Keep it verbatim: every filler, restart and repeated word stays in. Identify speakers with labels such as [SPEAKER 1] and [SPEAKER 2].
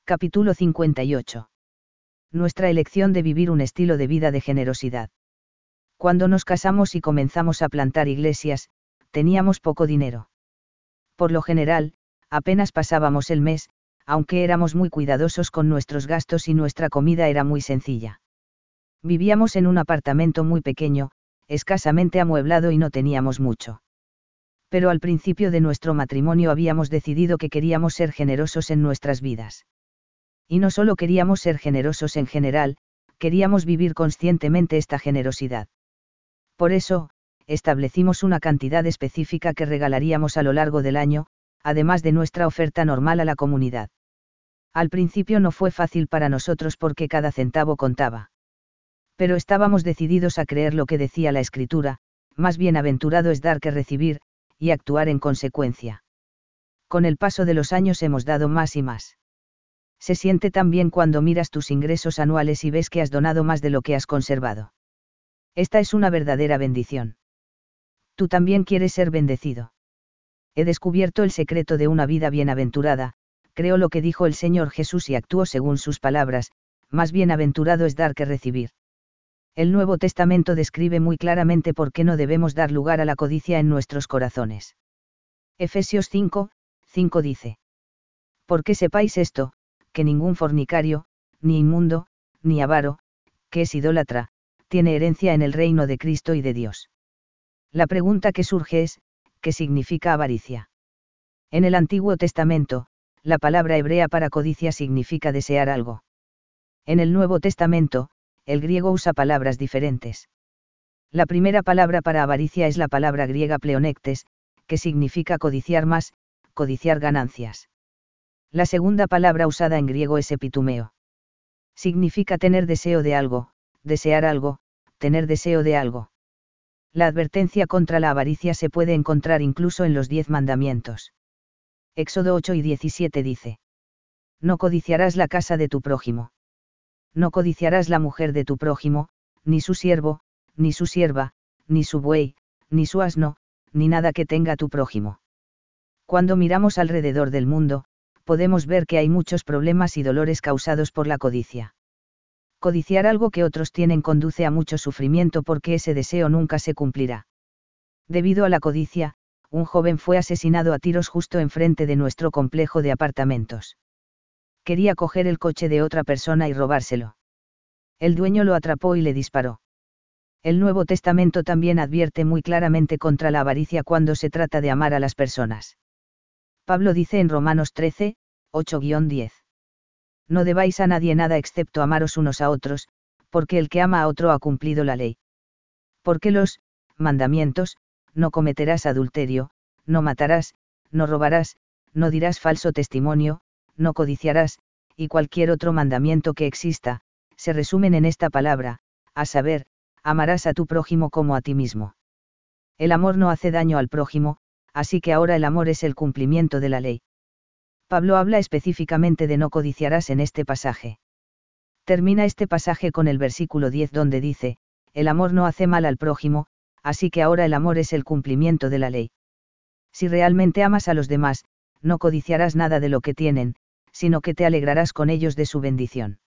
[SPEAKER 1] Capítulo cincuenta y ocho. Nuestra elección de vivir un estilo de vida de generosidad. Cuando nos casamos y comenzamos a plantar iglesias, teníamos poco dinero. Por lo general, apenas pasábamos el mes, aunque éramos muy cuidadosos con nuestros gastos y nuestra comida era muy sencilla. Vivíamos en un apartamento muy pequeño, escasamente amueblado y no teníamos mucho. Pero al principio de nuestro matrimonio habíamos decidido que queríamos ser generosos en nuestras vidas. Y no solo queríamos ser generosos en general, queríamos vivir conscientemente esta generosidad. Por eso, establecimos una cantidad específica que regalaríamos a lo largo del año, además de nuestra oferta normal a la comunidad. Al principio no fue fácil para nosotros porque cada centavo contaba. Pero estábamos decididos a creer lo que decía la Escritura, más bienaventurado es dar que recibir, y actuar en consecuencia. Con el paso de los años hemos dado más y más. Se siente tan bien cuando miras tus ingresos anuales y ves que has donado más de lo que has conservado. Esta es una verdadera bendición. Tú también quieres ser bendecido. He descubierto el secreto de una vida bienaventurada, creo lo que dijo el Señor Jesús y actúo según sus palabras, más bienaventurado es dar que recibir. El Nuevo Testamento describe muy claramente por qué no debemos dar lugar a la codicia en nuestros corazones. Efesios cinco, cinco dice. Porque sepáis esto, que ningún fornicario, ni inmundo, ni avaro, que es idólatra, tiene herencia en el reino de Cristo y de Dios. La pregunta que surge es, ¿qué significa avaricia? En el Antiguo Testamento, la palabra hebrea para codicia significa desear algo. En el Nuevo Testamento, el griego usa palabras diferentes. La primera palabra para avaricia es la palabra griega pleonectes, que significa codiciar más, codiciar ganancias. La segunda palabra usada en griego es epitumeo. Significa tener deseo de algo, desear algo, tener deseo de algo. La advertencia contra la avaricia se puede encontrar incluso en los diez mandamientos. Éxodo ocho y diecisiete dice. No codiciarás la casa de tu prójimo. No codiciarás la mujer de tu prójimo, ni su siervo, ni su sierva, ni su buey, ni su asno, ni nada que tenga tu prójimo. Cuando miramos alrededor del mundo, podemos ver que hay muchos problemas y dolores causados por la codicia. Codiciar algo que otros tienen conduce a mucho sufrimiento porque ese deseo nunca se cumplirá. Debido a la codicia, un joven fue asesinado a tiros justo enfrente de nuestro complejo de apartamentos. Quería coger el coche de otra persona y robárselo. El dueño lo atrapó y le disparó. El Nuevo Testamento también advierte muy claramente contra la avaricia cuando se trata de amar a las personas. Pablo dice en Romanos trece, ocho a diez. No debáis a nadie nada excepto amaros unos a otros, porque el que ama a otro ha cumplido la ley. Porque los mandamientos, no cometerás adulterio, no matarás, no robarás, no dirás falso testimonio, no codiciarás, y cualquier otro mandamiento que exista, se resumen en esta palabra, a saber, amarás a tu prójimo como a ti mismo. El amor no hace daño al prójimo, así que ahora el amor es el cumplimiento de la ley. Pablo habla específicamente de no codiciarás en este pasaje. Termina este pasaje con el versículo diez donde dice, el amor no hace mal al prójimo, así que ahora el amor es el cumplimiento de la ley. Si realmente amas a los demás, no codiciarás nada de lo que tienen, sino que te alegrarás con ellos de su bendición.